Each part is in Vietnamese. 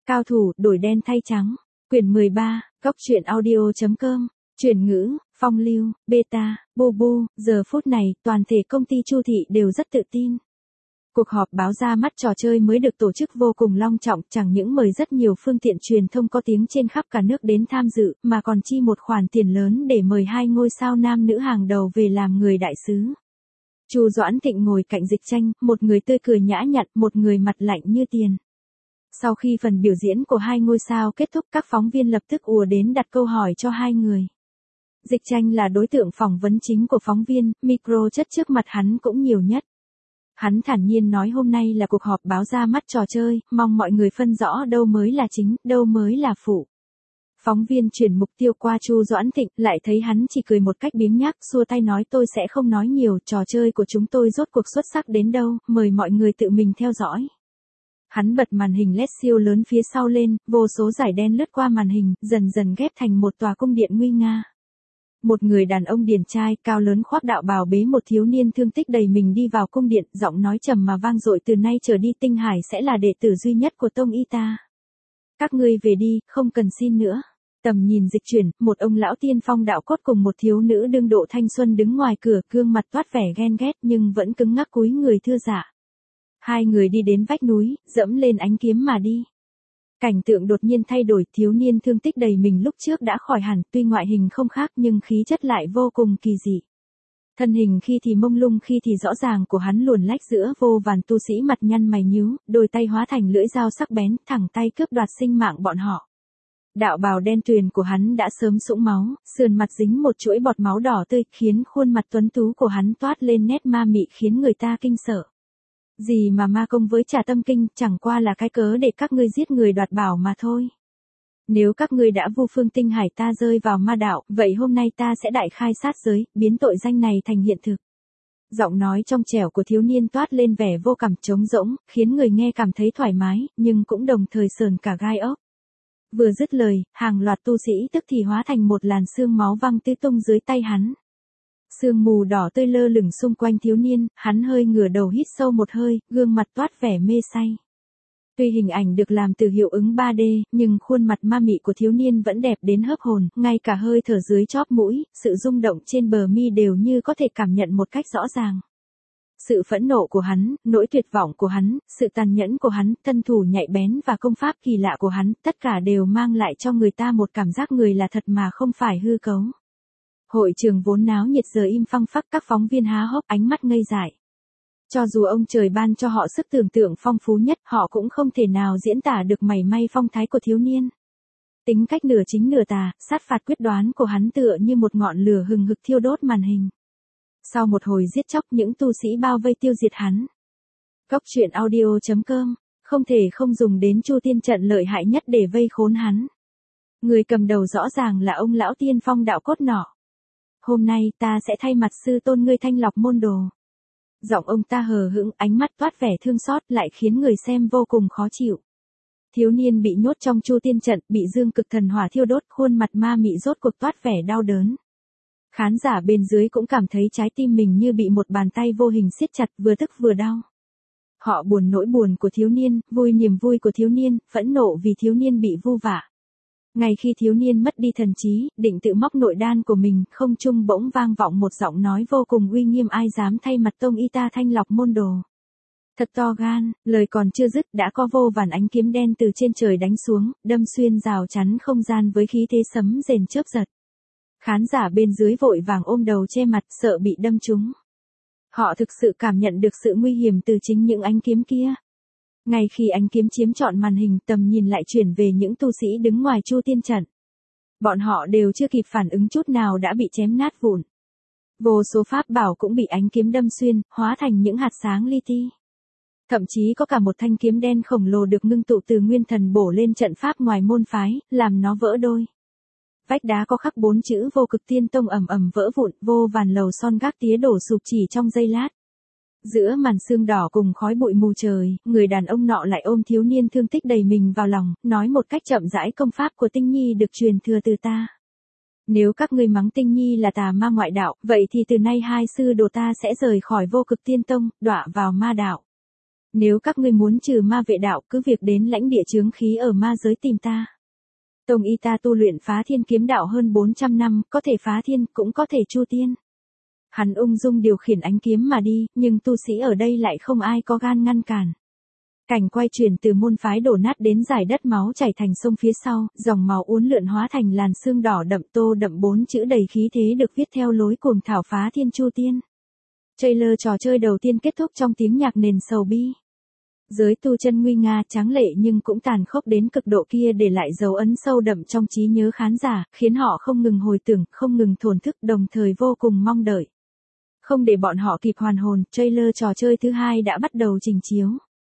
Cao thủ, đổi đen thay trắng. Quyển 13, Góc truyện audio.com. Chuyển ngữ, Phong Lưu, Beta, Bobo. Giờ phút này, toàn thể công ty Chu Thị đều rất tự tin. Cuộc họp báo ra mắt trò chơi mới được tổ chức vô cùng long trọng, chẳng những mời rất nhiều phương tiện truyền thông có tiếng trên khắp cả nước đến tham dự, mà còn chi một khoản tiền lớn để mời hai ngôi sao nam nữ hàng đầu về làm người đại sứ. Chu Doãn Thịnh ngồi cạnh Dịch Tranh, một người tươi cười nhã nhặn, một người mặt lạnh như tiền. Sau khi phần biểu diễn của hai ngôi sao kết thúc, các phóng viên lập tức ùa đến đặt câu hỏi cho hai người. Dịch Tranh là đối tượng phỏng vấn chính của phóng viên, micro chất trước mặt hắn cũng nhiều nhất. Hắn thản nhiên nói hôm nay là cuộc họp báo ra mắt trò chơi, mong mọi người phân rõ đâu mới là chính, đâu mới là phụ. Phóng viên chuyển mục tiêu qua Chu Doãn Thịnh, lại thấy hắn chỉ cười một cách biếng nhác, xua tay nói tôi sẽ không nói nhiều, trò chơi của chúng tôi rốt cuộc xuất sắc đến đâu, mời mọi người tự mình theo dõi. Hắn bật màn hình LED siêu lớn phía sau lên, vô số dải đen lướt qua màn hình, dần dần ghép thành một tòa cung điện nguy nga. Một người đàn ông điển trai, cao lớn khoác đạo bào bế một thiếu niên thương tích đầy mình đi vào cung điện, giọng nói trầm mà vang dội từ nay trở đi Tinh Hải sẽ là đệ tử duy nhất của tông y ta. Các ngươi về đi, không cần xin nữa. Tầm nhìn dịch chuyển, một ông lão tiên phong đạo cốt cùng một thiếu nữ đương độ thanh xuân đứng ngoài cửa, gương mặt toát vẻ ghen ghét nhưng vẫn cứng ngắc cúi người thưa dạ. Hai người đi đến vách núi, dẫm lên ánh kiếm mà đi. Cảnh tượng đột nhiên thay đổi, thiếu niên thương tích đầy mình lúc trước đã khỏi hẳn, tuy ngoại hình không khác nhưng khí chất lại vô cùng kỳ dị. Thân hình khi thì mông lung khi thì rõ ràng của hắn luồn lách giữa vô vàn tu sĩ mặt nhăn mày nhíu, đôi tay hóa thành lưỡi dao sắc bén, thẳng tay cướp đoạt sinh mạng bọn họ. Đạo bào đen tuyền của hắn đã sớm sũng máu, sườn mặt dính một chuỗi bọt máu đỏ tươi, khiến khuôn mặt tuấn tú của hắn toát lên nét ma mị khiến người ta kinh sợ. Gì mà ma công với Trà Tâm Kinh, chẳng qua là cái cớ để các ngươi giết người đoạt bảo mà thôi. Nếu các ngươi đã vu phương Tinh Hải ta rơi vào ma đạo, vậy hôm nay ta sẽ đại khai sát giới, biến tội danh này thành hiện thực. Giọng nói trong trẻo của thiếu niên toát lên vẻ vô cảm trống rỗng, khiến người nghe cảm thấy thoải mái, nhưng cũng đồng thời sờn cả gai ốc. Vừa dứt lời, hàng loạt tu sĩ tức thì hóa thành một làn sương máu văng tứ tung dưới tay hắn. Sương mù đỏ tươi lơ lửng xung quanh thiếu niên, hắn hơi ngửa đầu hít sâu một hơi, gương mặt toát vẻ mê say. Tuy hình ảnh được làm từ hiệu ứng 3D, nhưng khuôn mặt ma mị của thiếu niên vẫn đẹp đến hớp hồn, ngay cả hơi thở dưới chóp mũi, sự rung động trên bờ mi đều như có thể cảm nhận một cách rõ ràng. Sự phẫn nộ của hắn, nỗi tuyệt vọng của hắn, sự tàn nhẫn của hắn, thân thủ nhạy bén và công pháp kỳ lạ của hắn, tất cả đều mang lại cho người ta một cảm giác người là thật mà không phải hư cấu. Hội trường vốn náo nhiệt giờ im phăng phắc, các phóng viên há hốc ánh mắt ngây dại. Cho dù ông trời ban cho họ sức tưởng tượng phong phú nhất, họ cũng không thể nào diễn tả được mảy may phong thái của thiếu niên. Tính cách nửa chính nửa tà, sát phạt quyết đoán của hắn tựa như một ngọn lửa hừng hực thiêu đốt màn hình. Sau một hồi giết chóc, những tu sĩ bao vây tiêu diệt hắn. Góc truyện audio.com, không thể không dùng đến Chu Tiên trận lợi hại nhất để vây khốn hắn. Người cầm đầu rõ ràng là ông lão tiên phong đạo cốt nọ. Hôm nay ta sẽ thay mặt sư tôn ngươi thanh lọc môn đồ. Giọng ông ta hờ hững, ánh mắt toát vẻ thương xót lại khiến người xem vô cùng khó chịu. Thiếu niên bị nhốt trong Chu Tiên trận, bị dương cực thần hỏa thiêu đốt, khuôn mặt ma mị rốt cuộc toát vẻ đau đớn. Khán giả bên dưới cũng cảm thấy trái tim mình như bị một bàn tay vô hình siết chặt, vừa tức vừa đau. Họ buồn nỗi buồn của thiếu niên, vui niềm vui của thiếu niên, phẫn nộ vì thiếu niên bị vu vạ. Ngay khi thiếu niên mất đi thần trí, định tự móc nội đan của mình, không trung bỗng vang vọng một giọng nói vô cùng uy nghiêm, ai dám thay mặt tông y ta thanh lọc môn đồ. Thật to gan, lời còn chưa dứt đã có vô vàn ánh kiếm đen từ trên trời đánh xuống, đâm xuyên rào chắn không gian với khí thế sấm rền chớp giật. Khán giả bên dưới vội vàng ôm đầu che mặt, sợ bị đâm trúng. Họ thực sự cảm nhận được sự nguy hiểm từ chính những ánh kiếm kia. Ngay khi ánh kiếm chiếm trọn màn hình, tầm nhìn lại chuyển về những tu sĩ đứng ngoài Chu Tiên trận. Bọn họ đều chưa kịp phản ứng chút nào đã bị chém nát vụn. Vô số pháp bảo cũng bị ánh kiếm đâm xuyên, hóa thành những hạt sáng li ti. Thậm chí có cả một thanh kiếm đen khổng lồ được ngưng tụ từ nguyên thần bổ lên trận pháp ngoài môn phái, làm nó vỡ đôi. Vách đá có khắc 4 chữ Vô Cực Tiên Tông ầm ầm vỡ vụn, vô vàn lầu son gác tía đổ sụp chỉ trong giây lát. Giữa màn sương đỏ cùng khói bụi mù trời, người đàn ông nọ lại ôm thiếu niên thương tích đầy mình vào lòng, nói một cách chậm rãi công pháp của Tinh Nhi được truyền thừa từ ta. Nếu các ngươi mắng Tinh Nhi là tà ma ngoại đạo, vậy thì từ nay hai sư đồ ta sẽ rời khỏi Vô Cực Tiên Tông, đọa vào ma đạo. Nếu các ngươi muốn trừ ma vệ đạo cứ việc đến lãnh địa chướng khí ở ma giới tìm ta. Tông y ta tu luyện phá thiên kiếm đạo hơn 400 năm, có thể phá thiên, cũng có thể chu tiên. Hắn ung dung điều khiển ánh kiếm mà đi, nhưng tu sĩ ở đây lại không ai có gan ngăn cản. Cảnh quay chuyển từ môn phái đổ nát đến dải đất máu chảy thành sông phía sau, dòng máu uốn lượn hóa thành làn sương đỏ đậm tô đậm 4 chữ đầy khí thế được viết theo lối cuồng thảo phá thiên chu tiên. Trailer trò chơi đầu tiên kết thúc trong tiếng nhạc nền sầu bi. Giới tu chân nguy nga tráng lệ nhưng cũng tàn khốc đến cực độ kia để lại dấu ấn sâu đậm trong trí nhớ khán giả, khiến họ không ngừng hồi tưởng, không ngừng thổn thức đồng thời vô cùng mong đợi. Không để bọn họ kịp hoàn hồn, trailer trò chơi thứ hai đã bắt đầu trình chiếu.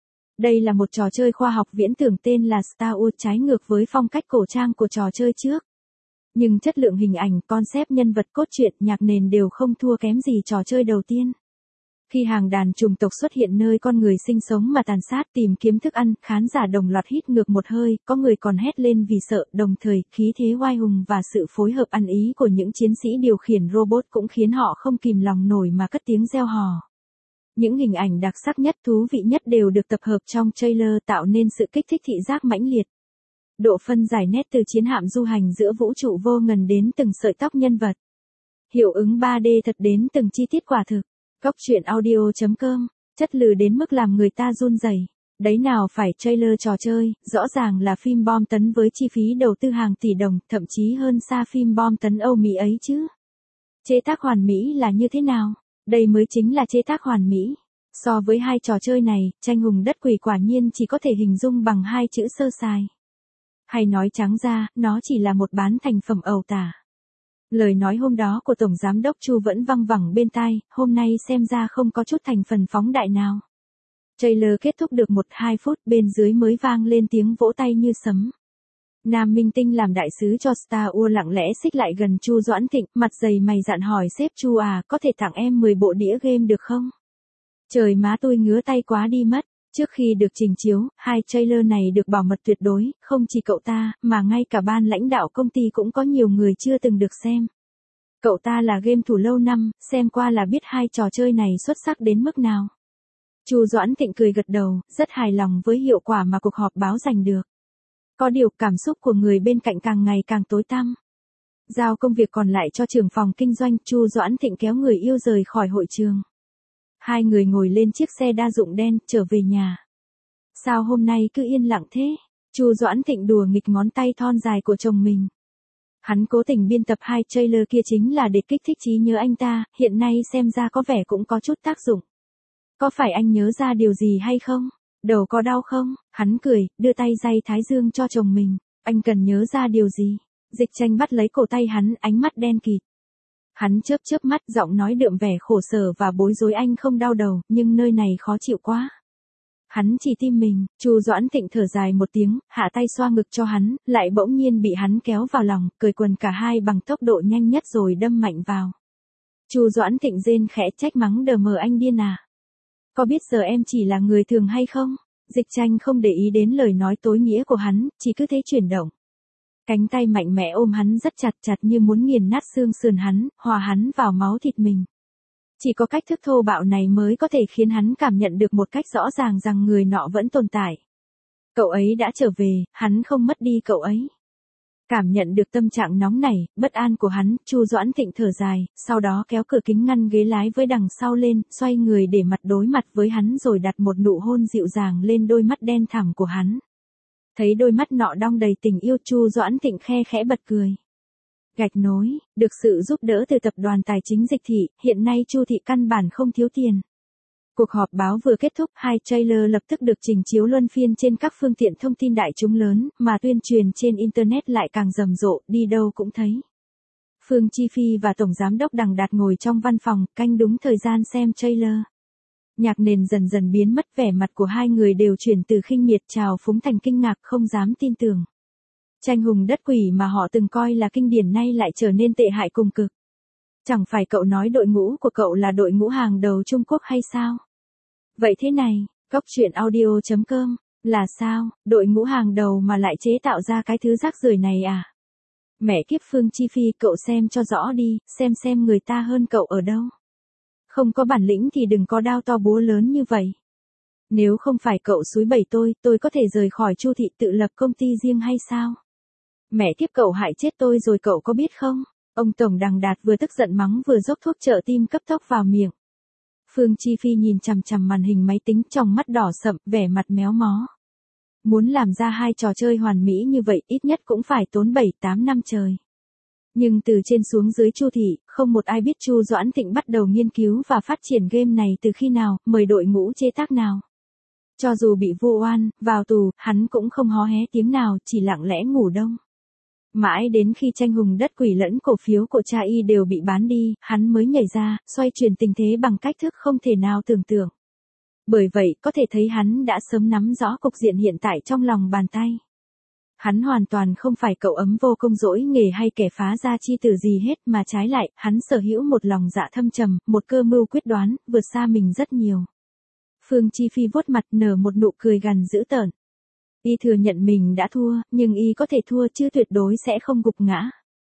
Đây là một trò chơi khoa học viễn tưởng tên là Star Wars trái ngược với phong cách cổ trang của trò chơi trước. Nhưng chất lượng hình ảnh, concept nhân vật cốt truyện, nhạc nền đều không thua kém gì trò chơi đầu tiên. Khi hàng đàn chủng tộc xuất hiện nơi con người sinh sống mà tàn sát tìm kiếm thức ăn, khán giả đồng loạt hít ngược một hơi, có người còn hét lên vì sợ, đồng thời, khí thế oai hùng và sự phối hợp ăn ý của những chiến sĩ điều khiển robot cũng khiến họ không kìm lòng nổi mà cất tiếng reo hò. Những hình ảnh đặc sắc nhất, thú vị nhất đều được tập hợp trong trailer tạo nên sự kích thích thị giác mãnh liệt. Độ phân giải nét từ chiến hạm du hành giữa vũ trụ vô ngần đến từng sợi tóc nhân vật. Hiệu ứng 3D thật đến từng chi tiết quả thực. Góc truyện audio.com, chất lừ đến mức làm người ta run rẩy. Đấy nào phải trailer trò chơi, rõ ràng là phim bom tấn với chi phí đầu tư hàng tỷ đồng, thậm chí hơn xa phim bom tấn Âu Mỹ ấy chứ. Chế tác hoàn mỹ là như thế nào? Đây mới chính là chế tác hoàn mỹ. So với hai trò chơi này, tranh hùng đất quỷ quả nhiên chỉ có thể hình dung bằng hai chữ sơ sài. Hay nói trắng ra, nó chỉ là một bán thành phẩm ẩu tả. Lời nói hôm đó của Tổng Giám đốc Chu vẫn văng vẳng bên tai, hôm nay xem ra không có chút thành phần phóng đại nào. Trailer kết thúc được 1-2 phút, bên dưới mới vang lên tiếng vỗ tay như sấm. Nam minh tinh làm đại sứ cho Star Wars lặng lẽ xích lại gần Chu Doãn Thịnh, mặt dày mày dạn hỏi sếp Chu à, có thể tặng em 10 bộ đĩa game được không? Trời má tôi ngứa tay quá đi mất. Trước khi được trình chiếu, hai trailer này được bảo mật tuyệt đối, không chỉ cậu ta, mà ngay cả ban lãnh đạo công ty cũng có nhiều người chưa từng được xem. Cậu ta là game thủ lâu năm, xem qua là biết hai trò chơi này xuất sắc đến mức nào. Chu Doãn Thịnh cười gật đầu, rất hài lòng với hiệu quả mà cuộc họp báo giành được. Có điều cảm xúc của người bên cạnh càng ngày càng tối tăm. Giao công việc còn lại cho trưởng phòng kinh doanh, Chu Doãn Thịnh kéo người yêu rời khỏi hội trường. Hai người ngồi lên chiếc xe đa dụng đen, trở về nhà. Sao hôm nay cứ yên lặng thế? Chu Doãn Thịnh đùa nghịch ngón tay thon dài của chồng mình. Hắn cố tình biên tập hai trailer kia chính là để kích thích trí nhớ anh ta, hiện nay xem ra có vẻ cũng có chút tác dụng. Có phải anh nhớ ra điều gì hay không? Đầu có đau không? Hắn cười, đưa tay day thái dương cho chồng mình. Anh cần nhớ ra điều gì? Dịch Tranh bắt lấy cổ tay hắn, ánh mắt đen kịt. Hắn chớp chớp mắt, giọng nói đượm vẻ khổ sở và bối rối, anh không đau đầu, nhưng nơi này khó chịu quá. Hắn chỉ tim mình. Chu Doãn Thịnh thở dài một tiếng, hạ tay xoa ngực cho hắn, lại bỗng nhiên bị hắn kéo vào lòng, cởi quần cả hai bằng tốc độ nhanh nhất rồi đâm mạnh vào. Chu Doãn Thịnh rên khẽ trách mắng, đờ mờ anh điên à? Có biết giờ em chỉ là người thường hay không? Dịch Tranh không để ý đến lời nói tối nghĩa của hắn, chỉ cứ thế chuyển động. Cánh tay mạnh mẽ ôm hắn rất chặt chặt như muốn nghiền nát xương sườn hắn, hòa hắn vào máu thịt mình. Chỉ có cách thức thô bạo này mới có thể khiến hắn cảm nhận được một cách rõ ràng rằng người nọ vẫn tồn tại. Cậu ấy đã trở về, hắn không mất đi cậu ấy. Cảm nhận được tâm trạng nóng nảy, bất an của hắn, Chu Doãn Thịnh thở dài, sau đó kéo cửa kính ngăn ghế lái với đằng sau lên, xoay người để mặt đối mặt với hắn rồi đặt một nụ hôn dịu dàng lên đôi mắt đen thẳm của hắn. Thấy đôi mắt nọ đong đầy tình yêu, Chu Doãn Thịnh khe khẽ bật cười. Gạch nối, được sự giúp đỡ từ tập đoàn tài chính Dịch Thị, hiện nay Chu thị căn bản không thiếu tiền. Cuộc họp báo vừa kết thúc, hai trailer lập tức được trình chiếu luân phiên trên các phương tiện thông tin đại chúng lớn, mà tuyên truyền trên Internet lại càng rầm rộ, đi đâu cũng thấy. Phương Chi Phi và Tổng Giám đốc Đằng Đạt ngồi trong văn phòng, canh đúng thời gian xem trailer. Nhạc nền dần dần biến mất, vẻ mặt của hai người đều chuyển từ khinh miệt trào phúng thành kinh ngạc, không dám tin tưởng. Tranh hùng đất quỷ mà họ từng coi là kinh điển nay lại trở nên tệ hại cùng cực. Chẳng phải cậu nói đội ngũ của cậu là đội ngũ hàng đầu Trung Quốc hay sao? Vậy thế này, góc truyện audio.com, là sao, đội ngũ hàng đầu mà lại chế tạo ra cái thứ rác rưởi này à? Mẹ kiếp Phương Chi Phi, cậu xem cho rõ đi, xem người ta hơn cậu ở đâu. Không có bản lĩnh thì đừng có đao to búa lớn như vậy. Nếu không phải cậu xúi bẩy tôi có thể rời khỏi Chu thị tự lập công ty riêng hay sao? Mẹ kiếp, cậu hại chết tôi rồi cậu có biết không? Ông Tổng Đằng Đạt vừa tức giận mắng vừa dốc thuốc trợ tim cấp tốc vào miệng. Phương Chi Phi nhìn chằm chằm màn hình máy tính, trong mắt đỏ sậm, vẻ mặt méo mó. Muốn làm ra hai trò chơi hoàn mỹ như vậy ít nhất cũng phải tốn 7-8 năm trời. Nhưng từ trên xuống dưới Chu thị, không một ai biết Chu Doãn Thịnh bắt đầu nghiên cứu và phát triển game này từ khi nào, mời đội ngũ chế tác nào. Cho dù bị vu oan, vào tù, hắn cũng không hó hé tiếng nào, chỉ lặng lẽ ngủ đông. Mãi đến khi tranh hùng đất quỷ lẫn cổ phiếu của cha y đều bị bán đi, hắn mới nhảy ra, xoay chuyển tình thế bằng cách thức không thể nào tưởng tượng. Bởi vậy, có thể thấy hắn đã sớm nắm rõ cục diện hiện tại trong lòng bàn tay. Hắn hoàn toàn không phải cậu ấm vô công dỗi nghề hay kẻ phá gia chi tử gì hết, mà trái lại, hắn sở hữu một lòng dạ thâm trầm, một cơ mưu quyết đoán, vượt xa mình rất nhiều. Phương Chi Phi vuốt mặt nở một nụ cười gằn dữ tợn. Y thừa nhận mình đã thua, nhưng y có thể thua chứ tuyệt đối sẽ không gục ngã.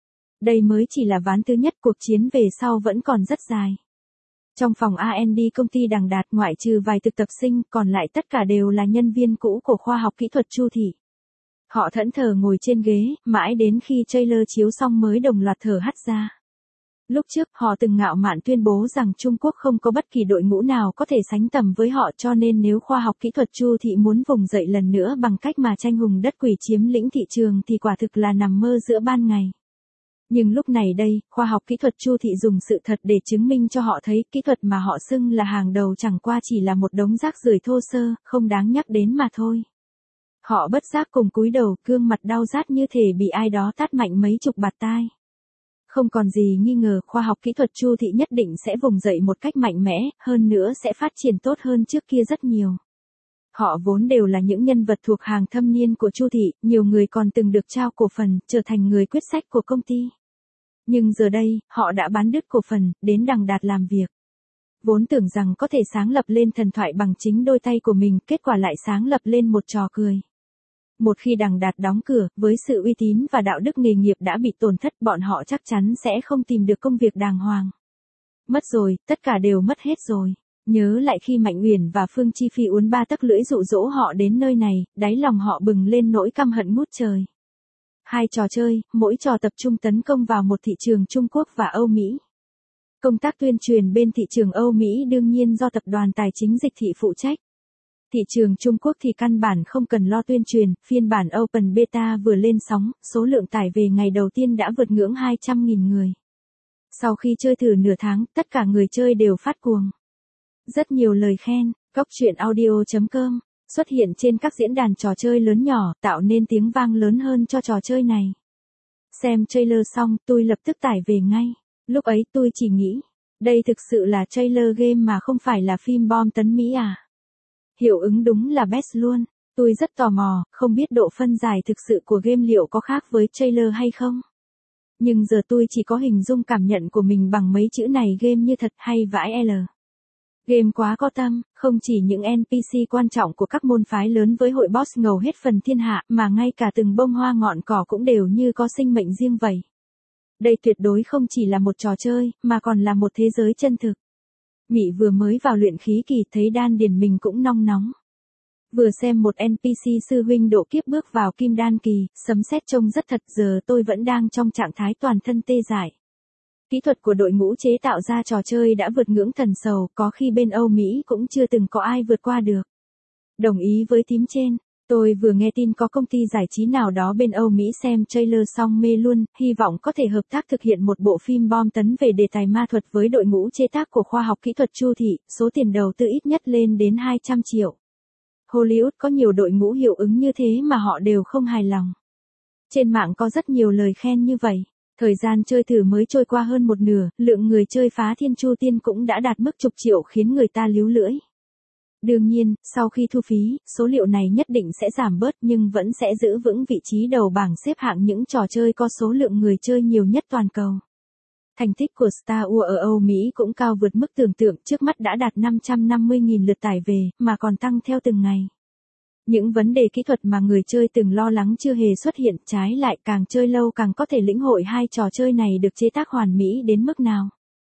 Đây mới chỉ là ván thứ nhất, cuộc chiến về sau vẫn còn rất dài. Trong phòng R&D công ty Đằng Đạt, ngoại trừ vài thực tập sinh, còn lại tất cả đều là nhân viên cũ của khoa học kỹ thuật Chu thị. Họ thẫn thờ ngồi trên ghế, mãi đến khi trailer chiếu xong mới đồng loạt thở hắt ra. Lúc trước, họ từng ngạo mạn tuyên bố rằng Trung Quốc không có bất kỳ đội ngũ nào có thể sánh tầm với họ, cho nên nếu khoa học kỹ thuật Chu thị muốn vùng dậy lần nữa bằng cách mà tranh hùng đất quỷ chiếm lĩnh thị trường thì quả thực là nằm mơ giữa ban ngày. Nhưng lúc này đây, khoa học kỹ thuật Chu thị dùng sự thật để chứng minh cho họ thấy kỹ thuật mà họ xưng là hàng đầu chẳng qua chỉ là một đống rác rưởi thô sơ, không đáng nhắc đến mà thôi. Họ bất giác cùng cúi đầu, gương mặt đau rát như thể bị ai đó tát mạnh mấy chục bạt tai. Không còn gì nghi ngờ, khoa học kỹ thuật Chu thị nhất định sẽ vùng dậy một cách mạnh mẽ, hơn nữa sẽ phát triển tốt hơn trước kia rất nhiều. Họ vốn đều là những nhân vật thuộc hàng thâm niên của Chu thị, nhiều người còn từng được trao cổ phần, trở thành người quyết sách của công ty. Nhưng giờ đây, họ đã bán đứt cổ phần, đến Đằng Đạt làm việc. Vốn tưởng rằng có thể sáng lập lên thần thoại bằng chính đôi tay của mình, kết quả lại sáng lập lên một trò cười. Một khi Đằng Đạt đóng cửa, với sự uy tín và đạo đức nghề nghiệp đã bị tổn thất, bọn họ chắc chắn sẽ không tìm được công việc đàng hoàng. Mất rồi, tất cả đều mất hết rồi. Nhớ lại khi Mạnh Uyển và Phương Chi Phi uốn ba tấc lưỡi dụ dỗ họ đến nơi này, đáy lòng họ bừng lên nỗi căm hận ngút trời. Hai trò chơi, mỗi trò tập trung tấn công vào một thị trường Trung Quốc và Âu Mỹ. Công tác tuyên truyền bên thị trường Âu Mỹ đương nhiên do tập đoàn tài chính Dịch thị phụ trách. Thị trường Trung Quốc thì căn bản không cần lo tuyên truyền, phiên bản Open Beta vừa lên sóng, số lượng tải về ngày đầu tiên đã vượt ngưỡng 200.000 người. Sau khi chơi thử nửa tháng, tất cả người chơi đều phát cuồng. Rất nhiều lời khen, goctruyện.audio.com xuất hiện trên các diễn đàn trò chơi lớn nhỏ, tạo nên tiếng vang lớn hơn cho trò chơi này. Xem trailer xong, tôi lập tức tải về ngay. Lúc ấy tôi chỉ nghĩ, đây thực sự là trailer game mà không phải là phim bom tấn Mỹ à? Hiệu ứng đúng là best luôn. Tôi rất tò mò, không biết độ phân giải thực sự của game liệu có khác với trailer hay không? Nhưng giờ tôi chỉ có hình dung cảm nhận của mình bằng mấy chữ này, game như thật hay vãi L. Game quá có tâm, không chỉ những NPC quan trọng của các môn phái lớn với hội boss ngầu hết phần thiên hạ, mà ngay cả từng bông hoa ngọn cỏ cũng đều như có sinh mệnh riêng vậy. Đây tuyệt đối không chỉ là một trò chơi, mà còn là một thế giới chân thực. Mị vừa mới vào luyện khí kỳ thấy đan điền mình cũng nong nóng. Vừa xem một NPC sư huynh độ kiếp bước vào kim đan kỳ, sấm sét trông rất thật, giờ tôi vẫn đang trong trạng thái toàn thân tê dại. Kỹ thuật của đội ngũ chế tạo ra trò chơi đã vượt ngưỡng thần sầu, có khi bên Âu Mỹ cũng chưa từng có ai vượt qua được. Đồng ý với thím trên, tôi vừa nghe tin có công ty giải trí nào đó bên Âu Mỹ xem trailer xong mê luôn, hy vọng có thể hợp tác thực hiện một bộ phim bom tấn về đề tài ma thuật với đội ngũ chế tác của khoa học kỹ thuật Chu thị, số tiền đầu tư ít nhất lên đến 200 triệu. Hollywood có nhiều đội ngũ hiệu ứng như thế mà họ đều không hài lòng. Trên mạng có rất nhiều lời khen như vậy. Thời gian chơi thử mới trôi qua hơn một nửa, lượng người chơi phá thiên chu tiên cũng đã đạt mức chục triệu khiến người ta líu lưỡi. Đương nhiên, sau khi thu phí, số liệu này nhất định sẽ giảm bớt nhưng vẫn sẽ giữ vững vị trí đầu bảng xếp hạng những trò chơi có số lượng người chơi nhiều nhất toàn cầu. Thành tích của Star Wars ở Âu Mỹ cũng cao vượt mức tưởng tượng, trước mắt đã đạt 550.000 lượt tải về, mà còn tăng theo từng ngày. Những vấn đề kỹ thuật mà người chơi từng lo lắng chưa hề xuất hiện, trái lại càng chơi lâu càng có thể lĩnh hội hai trò chơi này được chế tác hoàn mỹ đến mức nào.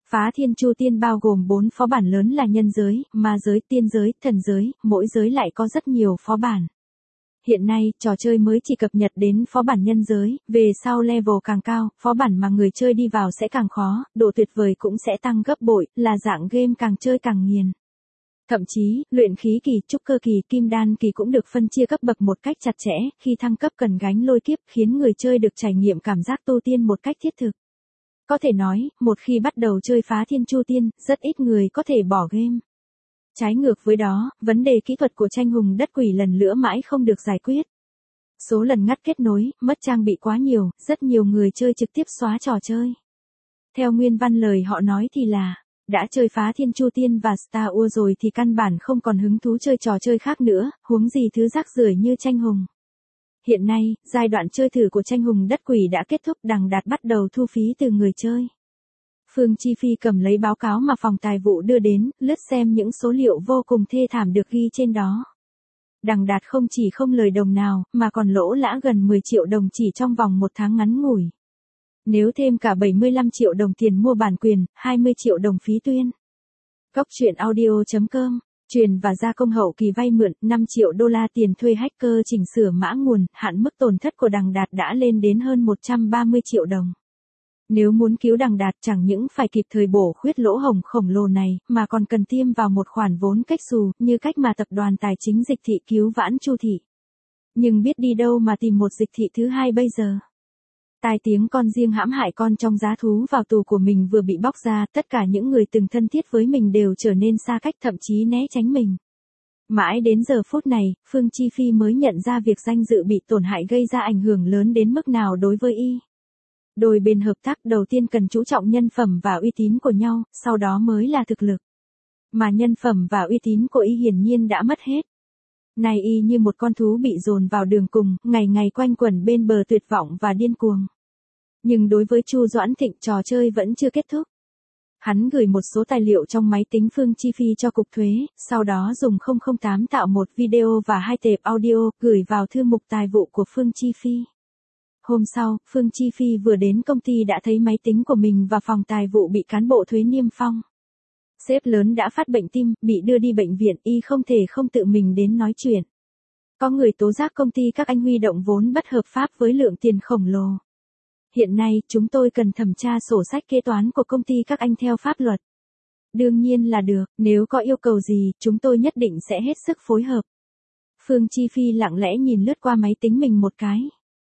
Phá Thiên Chu Tiên bao gồm 4 phó bản lớn là nhân giới, ma giới, tiên giới, thần giới, mỗi giới lại có rất nhiều phó bản. Hiện nay, trò chơi mới chỉ cập nhật đến phó bản nhân giới, về sau level càng cao, phó bản mà người chơi đi vào sẽ càng khó, độ tuyệt vời cũng sẽ tăng gấp bội, là dạng game càng chơi càng nghiền. Thậm chí, luyện khí kỳ, trúc cơ kỳ, kim đan kỳ cũng được phân chia cấp bậc một cách chặt chẽ, khi thăng cấp cần gánh lôi kiếp khiến người chơi được trải nghiệm cảm giác tu tiên một cách thiết thực. Có thể nói, một khi bắt đầu chơi Phá Thiên Chu Tiên, rất ít người có thể bỏ game. Trái ngược với đó, vấn đề kỹ thuật của tranh hùng đất quỷ lần nữa mãi không được giải quyết. Số lần ngắt kết nối, mất trang bị quá nhiều, rất nhiều người chơi trực tiếp xóa trò chơi. Theo nguyên văn lời họ nói thì là, đã chơi Phá Thiên Chu Tiên và Star Wars rồi thì căn bản không còn hứng thú chơi trò chơi khác nữa, huống gì thứ rác rưởi như tranh hùng. Hiện nay, giai đoạn chơi thử của tranh hùng đất quỷ đã kết thúc, Đằng Đạt bắt đầu thu phí từ người chơi. Phương Chi Phi cầm lấy báo cáo mà phòng tài vụ đưa đến, lướt xem những số liệu vô cùng thê thảm được ghi trên đó. Đằng Đạt không chỉ không lời đồng nào, mà còn lỗ lã gần 10 triệu đồng chỉ trong vòng một tháng ngắn ngủi. Nếu thêm cả 75 triệu đồng tiền mua bản quyền, 20 triệu đồng phí tuyên. Góc truyện audio.com, truyền và gia công hậu kỳ vay mượn, 5 triệu đô la tiền thuê hacker chỉnh sửa mã nguồn, hạn mức tổn thất của Đằng Đạt đã lên đến hơn 130 triệu đồng. Nếu muốn cứu Đằng Đạt chẳng những phải kịp thời bổ khuyết lỗ hổng khổng lồ này, mà còn cần tiêm vào một khoản vốn cách xù, như cách mà tập đoàn tài chính Dịch Thị cứu vãn Chu Thị. Nhưng biết đi đâu mà tìm một Dịch Thị thứ hai bây giờ. Tai tiếng con riêng hãm hại con trong giá thú vào tù của mình vừa bị bóc ra, tất cả những người từng thân thiết với mình đều trở nên xa cách, thậm chí né tránh mình. Mãi đến giờ phút này, Phương Chi Phi mới nhận ra việc danh dự bị tổn hại gây ra ảnh hưởng lớn đến mức nào đối với y. Đôi bên hợp tác đầu tiên cần chú trọng nhân phẩm và uy tín của nhau, sau đó mới là thực lực. Mà nhân phẩm và uy tín của y hiển nhiên đã mất hết. Nay y như một con thú bị dồn vào đường cùng, ngày ngày quanh quẩn bên bờ tuyệt vọng và điên cuồng. Nhưng đối với Chu Doãn Thịnh, trò chơi vẫn chưa kết thúc. Hắn gửi một số tài liệu trong máy tính Phương Chi Phi cho cục thuế, sau đó dùng 008 tạo một video và 2 tệp audio, gửi vào thư mục tài vụ của Phương Chi Phi. Hôm sau, Phương Chi Phi vừa đến công ty đã thấy máy tính của mình và phòng tài vụ bị cán bộ thuế niêm phong. Sếp lớn đã phát bệnh tim, bị đưa đi bệnh viện, y không thể không tự mình đến nói chuyện. Có người tố giác công ty các anh huy động vốn bất hợp pháp với lượng tiền khổng lồ. Hiện nay, chúng tôi cần thẩm tra sổ sách kế toán của công ty các anh theo pháp luật. Đương nhiên là được, nếu có yêu cầu gì, chúng tôi nhất định sẽ hết sức phối hợp. Phương Chi Phi lặng lẽ nhìn lướt qua máy tính mình một cái.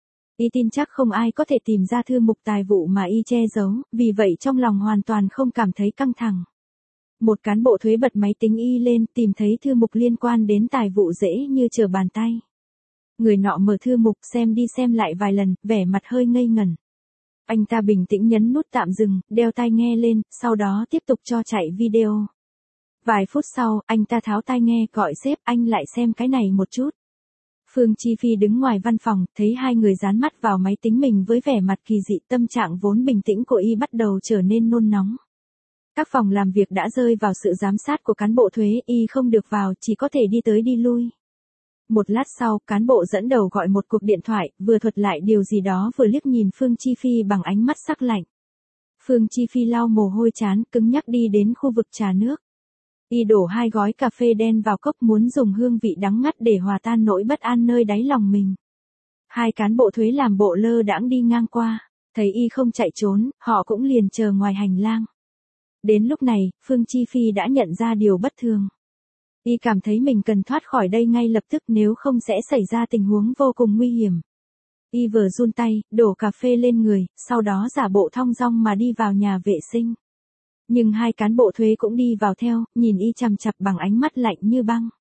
Y tin chắc không ai có thể tìm ra thư mục tài vụ mà y che giấu, vì vậy trong lòng hoàn toàn không cảm thấy căng thẳng. Một cán bộ thuế bật máy tính y lên, tìm thấy thư mục liên quan đến tài vụ dễ như trở bàn tay. Người nọ mở thư mục xem đi xem lại vài lần, vẻ mặt hơi ngây ngẩn. Anh ta bình tĩnh nhấn nút tạm dừng, đeo tai nghe lên, sau đó tiếp tục cho chạy video. Vài phút sau, anh ta tháo tai nghe, gọi sếp, anh lại xem cái này một chút. Phương Chi Phi đứng ngoài văn phòng, thấy hai người dán mắt vào máy tính mình với vẻ mặt kỳ dị, tâm trạng vốn bình tĩnh của y bắt đầu trở nên nôn nóng. Các phòng làm việc đã rơi vào sự giám sát của cán bộ thuế, y không được vào, chỉ có thể đi tới đi lui. Một lát sau, cán bộ dẫn đầu gọi một cuộc điện thoại, vừa thuật lại điều gì đó vừa liếc nhìn Phương Chi Phi bằng ánh mắt sắc lạnh. Phương Chi Phi lau mồ hôi trán, cứng nhắc đi đến khu vực trà nước. Y đổ 2 gói cà phê đen vào cốc, muốn dùng hương vị đắng ngắt để hòa tan nỗi bất an nơi đáy lòng mình. Hai cán bộ thuế làm bộ lơ đãng đi ngang qua, thấy y không chạy trốn, họ cũng liền chờ ngoài hành lang. Đến lúc này, Phương Chi Phi đã nhận ra điều bất thường. Y cảm thấy mình cần thoát khỏi đây ngay lập tức, nếu không sẽ xảy ra tình huống vô cùng nguy hiểm. Y vừa run tay, đổ cà phê lên người, sau đó giả bộ thong dong mà đi vào nhà vệ sinh. Nhưng hai cán bộ thuế cũng đi vào theo, nhìn y chằm chằm bằng ánh mắt lạnh như băng.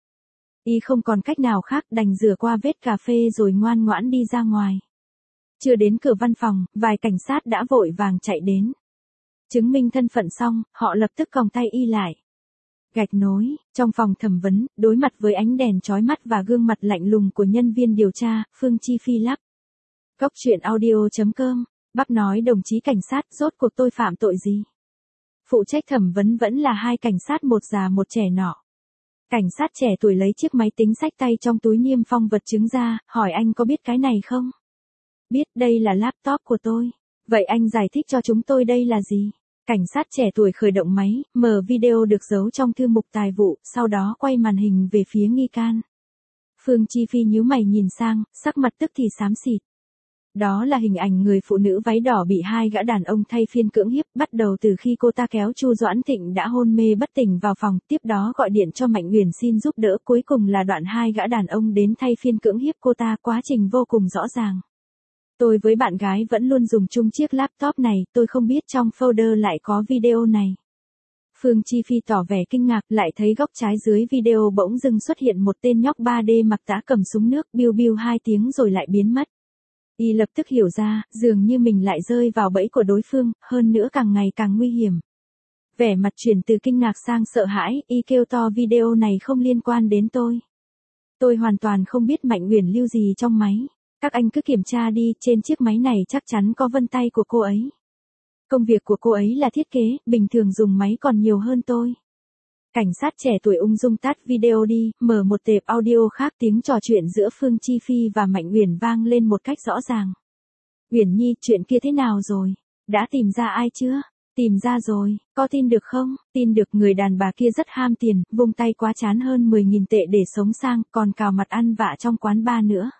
Y không còn cách nào khác, đành rửa qua vết cà phê rồi ngoan ngoãn đi ra ngoài. Chưa đến cửa văn phòng, vài cảnh sát đã vội vàng chạy đến. Chứng minh thân phận xong, họ lập tức còng tay y lại. Gạch nối, trong phòng thẩm vấn, đối mặt với ánh đèn chói mắt và gương mặt lạnh lùng của nhân viên điều tra, Phương Chi Phi lắp. Góc truyện audio.com, bác nói đồng chí cảnh sát, rốt cuộc tôi phạm tội gì? Phụ trách thẩm vấn vẫn là hai cảnh sát, một già một trẻ nọ. Cảnh sát trẻ tuổi lấy chiếc máy tính xách tay trong túi niêm phong vật chứng ra, hỏi anh có biết cái này không? Biết, đây là laptop của tôi. Vậy anh giải thích cho chúng tôi đây là gì? Cảnh sát trẻ tuổi khởi động máy, mở video được giấu trong thư mục tài vụ, sau đó quay màn hình về phía nghi can. Phương Chi Phi nhíu mày nhìn sang, sắc mặt tức thì xám xịt. Đó là hình ảnh người phụ nữ váy đỏ bị hai gã đàn ông thay phiên cưỡng hiếp, bắt đầu từ khi cô ta kéo Chu Doãn Thịnh đã hôn mê bất tỉnh vào phòng, tiếp đó gọi điện cho Mạnh Uyển xin giúp đỡ, cuối cùng là đoạn hai gã đàn ông đến thay phiên cưỡng hiếp cô ta, quá trình vô cùng rõ ràng. Tôi với bạn gái vẫn luôn dùng chung chiếc laptop này, tôi không biết trong folder lại có video này. Phương Chi Phi tỏ vẻ kinh ngạc, lại thấy góc trái dưới video bỗng dưng xuất hiện một tên nhóc 3D mặc tã cầm súng nước, biu biu 2 tiếng rồi lại biến mất. Y lập tức hiểu ra, dường như mình lại rơi vào bẫy của đối phương, hơn nữa càng ngày càng nguy hiểm. Vẻ mặt chuyển từ kinh ngạc sang sợ hãi, Y kêu to video này không liên quan đến tôi. Tôi hoàn toàn không biết Mạnh Uyển lưu gì trong máy. Các anh cứ kiểm tra đi, trên chiếc máy này chắc chắn có vân tay của cô ấy. Công việc của cô ấy là thiết kế, bình thường dùng máy còn nhiều hơn tôi. Cảnh sát trẻ tuổi ung dung tắt video đi, mở một tệp audio khác, tiếng trò chuyện giữa Phương Chi Phi và Mạnh Uyển vang lên một cách rõ ràng. Uyển Nhi, chuyện kia thế nào rồi? Đã tìm ra ai chưa? Tìm ra rồi, có tin được không? Tin được, người đàn bà kia rất ham tiền, vung tay quá chán hơn 10.000 tệ để sống sang, còn cào mặt ăn vạ trong quán bar nữa.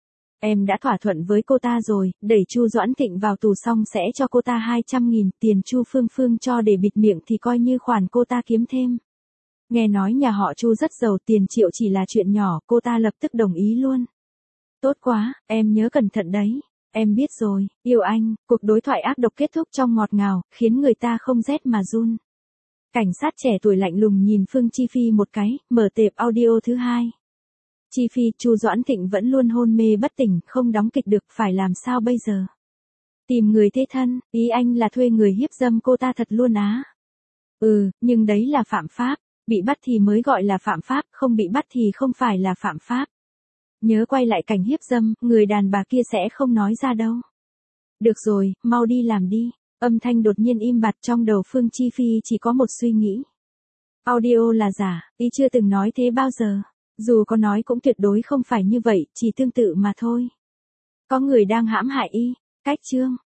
Em đã thỏa thuận với cô ta rồi, đẩy Chu Doãn Thịnh vào tù xong sẽ cho cô ta 200.000, tiền Chu Phương cho để bịt miệng thì coi như khoản cô ta kiếm thêm. Nghe nói nhà họ Chu rất giàu, tiền triệu chỉ là chuyện nhỏ, cô ta lập tức đồng ý luôn. Tốt quá, em nhớ cẩn thận đấy. Em biết rồi, yêu anh. Cuộc đối thoại ác độc kết thúc trong ngọt ngào, khiến người ta không rét mà run. Cảnh sát trẻ tuổi lạnh lùng nhìn Phương Chi Phi một cái, mở tệp audio thứ hai. Chi Phi, Chu Doãn Thịnh vẫn luôn hôn mê bất tỉnh, không đóng kịch được, phải làm sao bây giờ? Tìm người thế thân, ý anh là thuê người hiếp dâm cô ta thật luôn á. Nhưng đấy là phạm pháp, bị bắt thì mới gọi là phạm pháp, không bị bắt thì không phải là phạm pháp. Nhớ quay lại cảnh hiếp dâm, người đàn bà kia sẽ không nói ra đâu. Được rồi, mau đi làm đi. Âm thanh đột nhiên im bặt, trong đầu Phương Chi Phi chỉ có một suy nghĩ. Audio là giả, ý chưa từng nói thế bao giờ. Dù có nói cũng tuyệt đối không phải như vậy, chỉ tương tự mà thôi. Có người đang hãm hại y. Cách chương